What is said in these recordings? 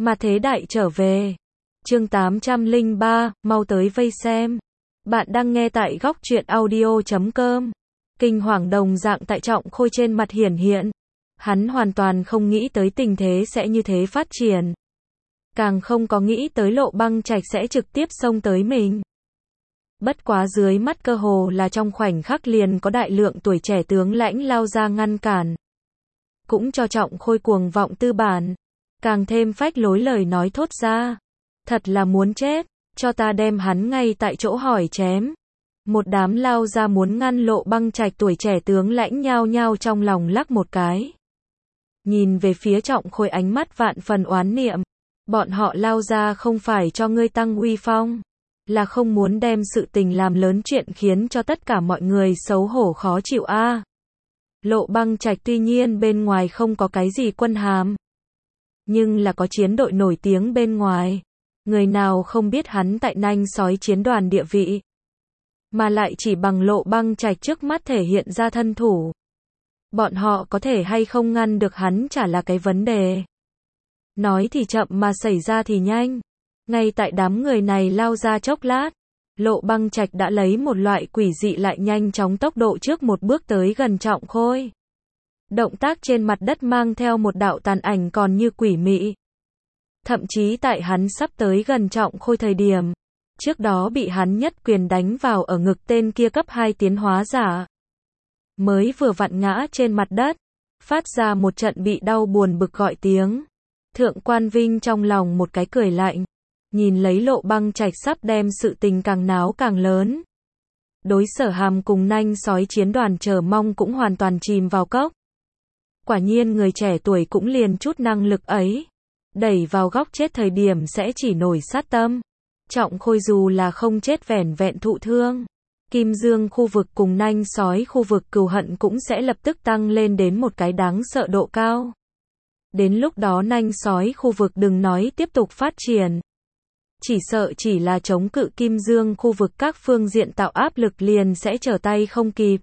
Mà thế đại trở về. Chương 803, mau tới vây xem. Bạn đang nghe tại góc truyện audio.com. Kinh hoàng đồng dạng tại Trọng Khôi trên mặt hiển hiện. Hắn hoàn toàn không nghĩ tới tình thế sẽ như thế phát triển. Càng không có nghĩ tới Lộ Băng Trạch sẽ trực tiếp xông tới mình. Bất quá dưới mắt cơ hồ là trong khoảnh khắc liền có đại lượng tuổi trẻ tướng lãnh lao ra ngăn cản. Cũng cho Trọng Khôi cuồng vọng tư bản. Càng thêm phách lối lời nói thốt ra. Thật là muốn chết, cho ta đem hắn ngay tại chỗ hỏi chém. Một đám lao ra muốn ngăn Lộ Băng Trạch tuổi trẻ tướng lãnh nhao nhao trong lòng lắc một cái. Nhìn về phía Trọng Khôi ánh mắt vạn phần oán niệm. Bọn họ lao ra không phải cho ngươi tăng uy phong. Là không muốn đem sự tình làm lớn chuyện khiến cho tất cả mọi người xấu hổ khó chịu a. Lộ Băng Trạch tuy nhiên bên ngoài không có cái gì quân hàm. Nhưng là có chiến đội nổi tiếng bên ngoài. Người nào không biết hắn tại nanh sói chiến đoàn địa vị. Mà lại chỉ bằng Lộ Băng Trạch trước mắt thể hiện ra thân thủ. Bọn họ có thể hay không ngăn được hắn chả là cái vấn đề. Nói thì chậm mà xảy ra thì nhanh. Ngay tại đám người này lao ra chốc lát. Lộ Băng Trạch đã lấy một loại quỷ dị lại nhanh chóng tốc độ trước một bước tới gần Trọng Khôi. Động tác trên mặt đất mang theo một đạo tàn ảnh còn như quỷ mị. Thậm chí tại hắn sắp tới gần Trọng Khôi thời điểm. Trước đó bị hắn nhất quyền đánh vào ở ngực tên kia cấp 2 tiến hóa giả. Mới vừa vặn ngã trên mặt đất. Phát ra một trận bị đau buồn bực gọi tiếng. Thượng Quan Vinh trong lòng một cái cười lạnh. Nhìn lấy Lộ Băng Trạch sắp đem sự tình càng náo càng lớn. Đối Sở Hàm cùng nanh sói chiến đoàn chờ mong cũng hoàn toàn chìm vào cốc. Quả nhiên người trẻ tuổi cũng liền chút năng lực ấy. Đẩy vào góc chết thời điểm sẽ chỉ nổi sát tâm. Trọng Khôi dù là không chết vẻn vẹn thụ thương. Kim Dương khu vực cùng nanh sói khu vực cừu hận cũng sẽ lập tức tăng lên đến một cái đáng sợ độ cao. Đến lúc đó nanh sói khu vực đừng nói tiếp tục phát triển. Chỉ sợ chỉ là chống cự Kim Dương khu vực các phương diện tạo áp lực liền sẽ trở tay không kịp.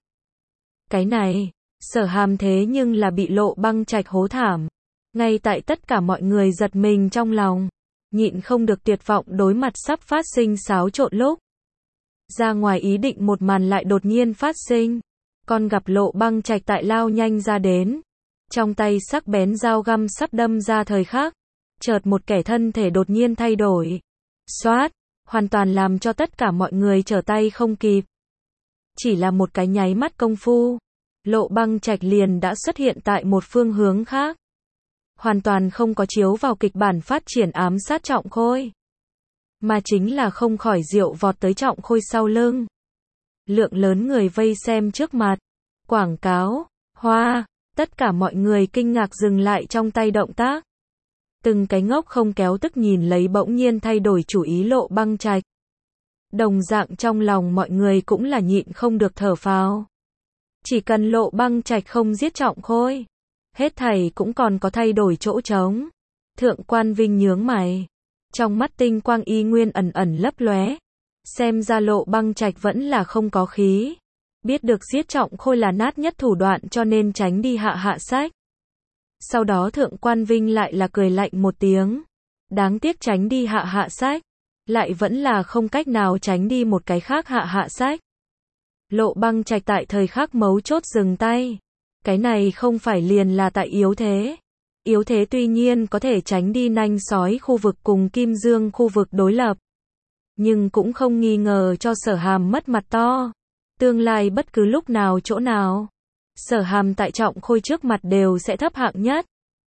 Cái này, Sở Hàm thế nhưng là bị Lộ Băng Trạch hố thảm. Ngay tại tất cả mọi người giật mình trong lòng. Nhịn không được tuyệt vọng đối mặt sắp phát sinh xáo trộn lúc. Ra ngoài ý định một màn lại đột nhiên phát sinh. Còn gặp Lộ Băng Trạch tại lao nhanh ra đến. Trong tay sắc bén dao găm sắp đâm ra thời khắc. Chợt một kẻ thân thể đột nhiên thay đổi. Xoát, hoàn toàn làm cho tất cả mọi người trở tay không kịp. Chỉ là một cái nháy mắt công phu. Lộ Băng Trạch liền đã xuất hiện tại một phương hướng khác. Hoàn toàn không có chiếu vào kịch bản phát triển ám sát Trọng Khôi. Mà chính là không khỏi diệu vọt tới Trọng Khôi sau lưng. Lượng lớn người vây xem trước mặt. Quảng cáo, hoa, tất cả mọi người kinh ngạc dừng lại trong tay động tác. Từng cái ngốc không kéo tức nhìn lấy bỗng nhiên thay đổi chủ ý Lộ Băng Trạch. Đồng dạng trong lòng mọi người cũng là nhịn không được thở phào. Chỉ cần Lộ Băng Trạch không giết Trọng Khôi. Hết thảy cũng còn có thay đổi chỗ trống. Thượng Quan Vinh nhướng mày. Trong mắt tinh quang y nguyên ẩn ẩn lấp lóe. Xem ra Lộ Băng Trạch vẫn là không có khí. Biết được giết Trọng Khôi là nát nhất thủ đoạn cho nên tránh đi hạ sách. Sau đó Thượng Quan Vinh lại là cười lạnh một tiếng. Đáng tiếc tránh đi hạ sách. Lại vẫn là không cách nào tránh đi một cái khác hạ sách. Lộ Băng Trạch tại thời khắc mấu chốt dừng tay. Cái này không phải liền là tại yếu thế. Yếu thế tuy nhiên có thể tránh đi nanh sói khu vực cùng Kim Dương khu vực đối lập. Nhưng cũng không nghi ngờ cho Sở Hàm mất mặt to. Tương lai bất cứ lúc nào chỗ nào. Sở Hàm tại Trọng Khôi trước mặt đều sẽ thấp hạng nhất.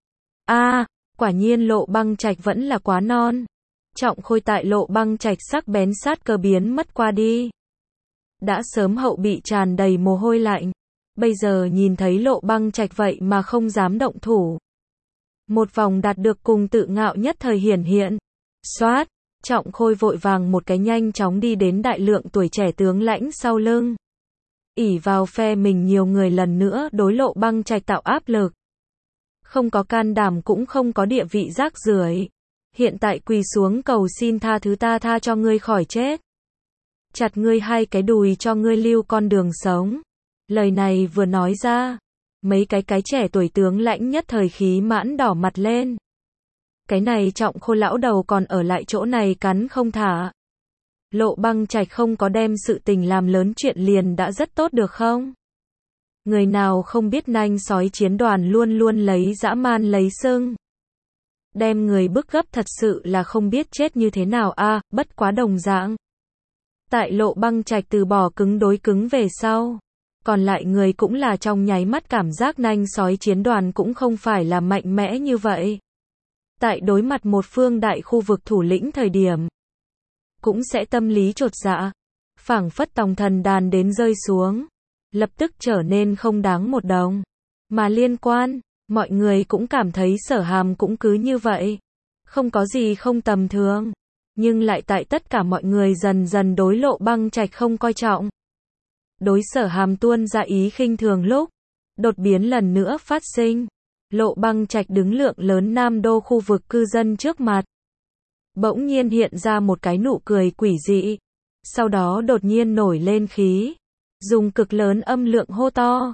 Quả nhiên Lộ Băng Trạch vẫn là quá non. Trọng Khôi tại Lộ Băng Trạch sắc bén sát cơ biến mất qua đi. Đã sớm hậu bị tràn đầy mồ hôi lạnh. Bây giờ nhìn thấy Lộ Băng Trạch vậy mà không dám động thủ. Một vòng đạt được cùng tự ngạo nhất thời hiển hiện. Xoát, Trọng Khôi vội vàng một cái nhanh chóng đi đến đại lượng tuổi trẻ tướng lãnh sau lưng. Ỷ vào phe mình nhiều người lần nữa đối Lộ Băng Trạch tạo áp lực. Không có can đảm cũng không có địa vị rác rưởi. Hiện tại quỳ xuống cầu xin tha thứ ta tha cho ngươi khỏi chết. Chặt ngươi hai cái đùi cho ngươi lưu con đường sống. Lời này vừa nói ra. Mấy cái trẻ tuổi tướng lãnh nhất thời khí mãn đỏ mặt lên. Cái này Trọng Khôi lão đầu còn ở lại chỗ này cắn không thả. Lộ Băng Trạch không có đem sự tình làm lớn chuyện liền đã rất tốt được không? Người nào không biết nanh sói chiến đoàn luôn luôn lấy dã man lấy sưng. Đem người bức gấp thật sự là không biết chết như thế nào a, bất quá đồng dạng. Tại Lộ Băng Trạch từ bỏ cứng đối cứng về sau. Còn lại người cũng là trong nháy mắt cảm giác nanh sói chiến đoàn cũng không phải là mạnh mẽ như vậy. Tại đối mặt một phương đại khu vực thủ lĩnh thời điểm. Cũng sẽ tâm lý chột dạ. Phảng phất tòng thần đàn đến rơi xuống. Lập tức trở nên không đáng một đồng. Mà liên quan, mọi người cũng cảm thấy Sở Hàm cũng cứ như vậy. Không có gì không tầm thường. Nhưng lại tại tất cả mọi người dần dần đối Lộ Băng Trạch không coi trọng. Đối Sở Hàm tuôn ra ý khinh thường lúc. Đột biến lần nữa phát sinh. Lộ Băng Trạch đứng lượng lớn Nam Đô khu vực cư dân trước mặt. Bỗng nhiên hiện ra một cái nụ cười quỷ dị. Sau đó đột nhiên nổi lên khí. Dùng cực lớn âm lượng hô to.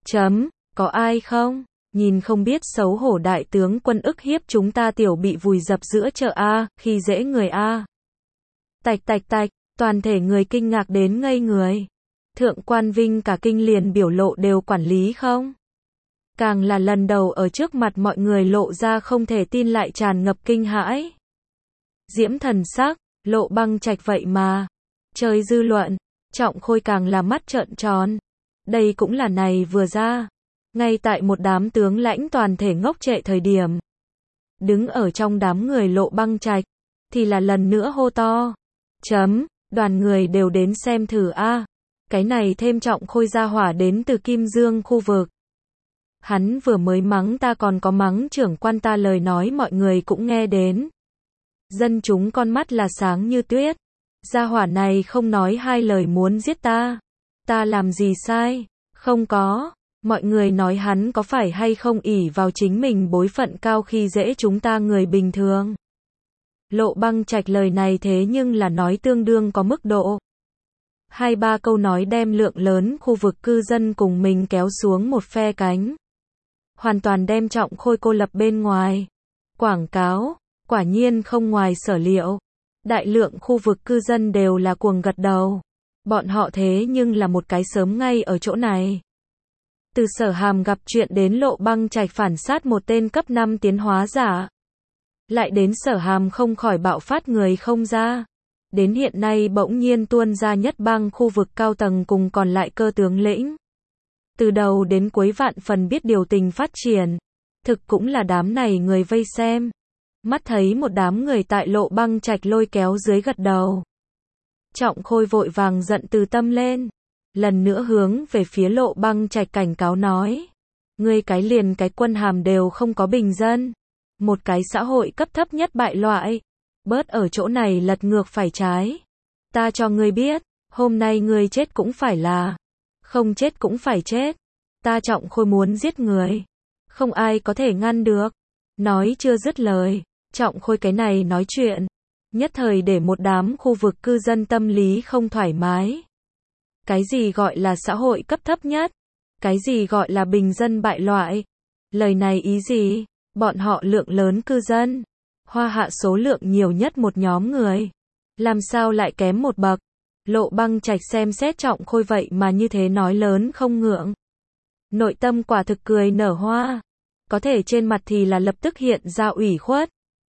Có ai không? Nhìn không biết xấu hổ đại tướng quân ức hiếp chúng ta tiểu bị vùi dập giữa chợ A, khi dễ người A. Tạch tạch tạch, toàn thể người kinh ngạc đến ngây người. Thượng quan Vinh cả kinh liền biểu lộ đều quản lý không? Càng là lần đầu ở trước mặt mọi người lộ ra không thể tin lại tràn ngập kinh hãi. Diễm thần sắc, Lộ Băng Trạch vậy mà. Chơi dư luận, Trọng Khôi càng là mắt trợn tròn. Đây cũng là này vừa ra. Ngay tại một đám tướng lãnh toàn thể ngốc trệ thời điểm. Đứng ở trong đám người Lộ Băng Trạch. Thì là lần nữa hô to. Đoàn người đều đến xem thử a. Cái này thêm Trọng Khôi ra hỏa đến từ Kim Dương khu vực. Hắn vừa mới mắng ta còn có mắng trưởng quan ta lời nói mọi người cũng nghe đến. Dân chúng con mắt là sáng như tuyết. Gia hỏa này không nói hai lời muốn giết ta. Ta làm gì sai? Không có. Mọi người nói hắn có phải hay không ỷ vào chính mình bối phận cao khi dễ chúng ta người bình thường. Lộ Băng Trạch lời này thế nhưng là nói tương đương có mức độ. 2-3 câu nói đem lượng lớn khu vực cư dân cùng mình kéo xuống một phe cánh. Hoàn toàn đem Trọng Khôi cô lập bên ngoài. Quảng cáo, quả nhiên không ngoài sở liệu. Đại lượng khu vực cư dân đều là cuồng gật đầu. Bọn họ thế nhưng là một cái sớm ngay ở chỗ này. Từ Sở Hàm gặp chuyện đến Lộ Băng Trạch phản sát một tên cấp 5 tiến hóa giả. Lại đến Sở Hàm không khỏi bạo phát người không ra. Đến hiện nay bỗng nhiên tuôn ra nhất bang khu vực cao tầng cùng còn lại cơ tướng lĩnh. Từ đầu đến cuối vạn phần biết điều tình phát triển. Thực cũng là đám này người vây xem. Mắt thấy một đám người tại Lộ Băng Trạch lôi kéo dưới gật đầu. Trọng Khôi vội vàng giận từ tâm lên. Lần nữa hướng về phía Lộ Băng Trạch cảnh cáo nói. Ngươi cái liền cái quân hàm đều không có bình dân. Một cái xã hội cấp thấp nhất bại loại. Bớt ở chỗ này lật ngược phải trái. Ta cho ngươi biết, hôm nay ngươi chết cũng phải là. Không chết cũng phải chết. Ta Trọng Khôi muốn giết người. Không ai có thể ngăn được. Nói chưa dứt lời. Trọng Khôi cái này nói chuyện. Nhất thời để một đám khu vực cư dân tâm lý không thoải mái. Cái gì gọi là xã hội cấp thấp nhất? Cái gì gọi là bình dân bại loại? Lời này ý gì? Bọn họ lượng lớn cư dân. Hoa Hạ số lượng nhiều nhất một nhóm người. Làm sao lại kém một bậc? Lộ Băng Trạch xem xét Trọng Khôi vậy mà như thế nói lớn không ngượng. Nội tâm quả thực cười nở hoa. Có thể trên mặt thì là lập tức hiện ra ủy khuất.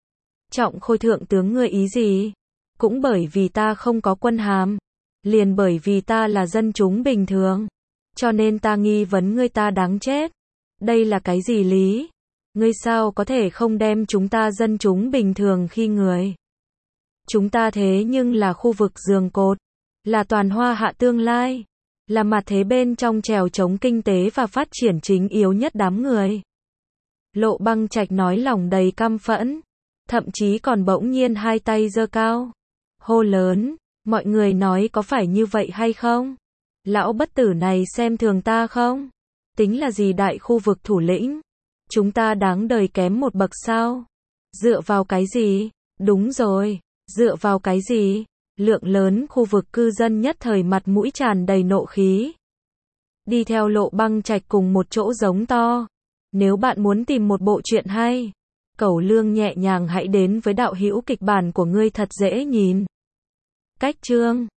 Trọng Khôi thượng tướng ngươi ý gì? Cũng bởi vì ta không có quân hàm. Liền bởi vì ta là dân chúng bình thường. Cho nên ta nghi vấn ngươi ta đáng chết. Đây là cái gì lý? Ngươi sao có thể không đem chúng ta dân chúng bình thường khi người? Chúng ta thế nhưng là khu vực giường cột. Là toàn Hoa Hạ tương lai. Là mặt thế bên trong trèo chống kinh tế và phát triển chính yếu nhất đám người. Lộ Băng Trạch nói lòng đầy căm phẫn. Thậm chí còn bỗng nhiên hai tay giơ cao. Hô lớn. Mọi người nói có phải như vậy hay không? Lão bất tử này xem thường ta không? Tính là gì đại khu vực thủ lĩnh? Chúng ta đáng đời kém một bậc sao? Dựa vào cái gì? Đúng rồi. Dựa vào cái gì? Lượng lớn khu vực cư dân nhất thời mặt mũi tràn đầy nộ khí. Đi theo Lộ Băng Trạch cùng một chỗ giống to. Nếu bạn muốn tìm một bộ truyện hay, Cẩu Lương nhẹ nhàng hãy đến với đạo hữu kịch bản của ngươi thật dễ nhìn. Cách chương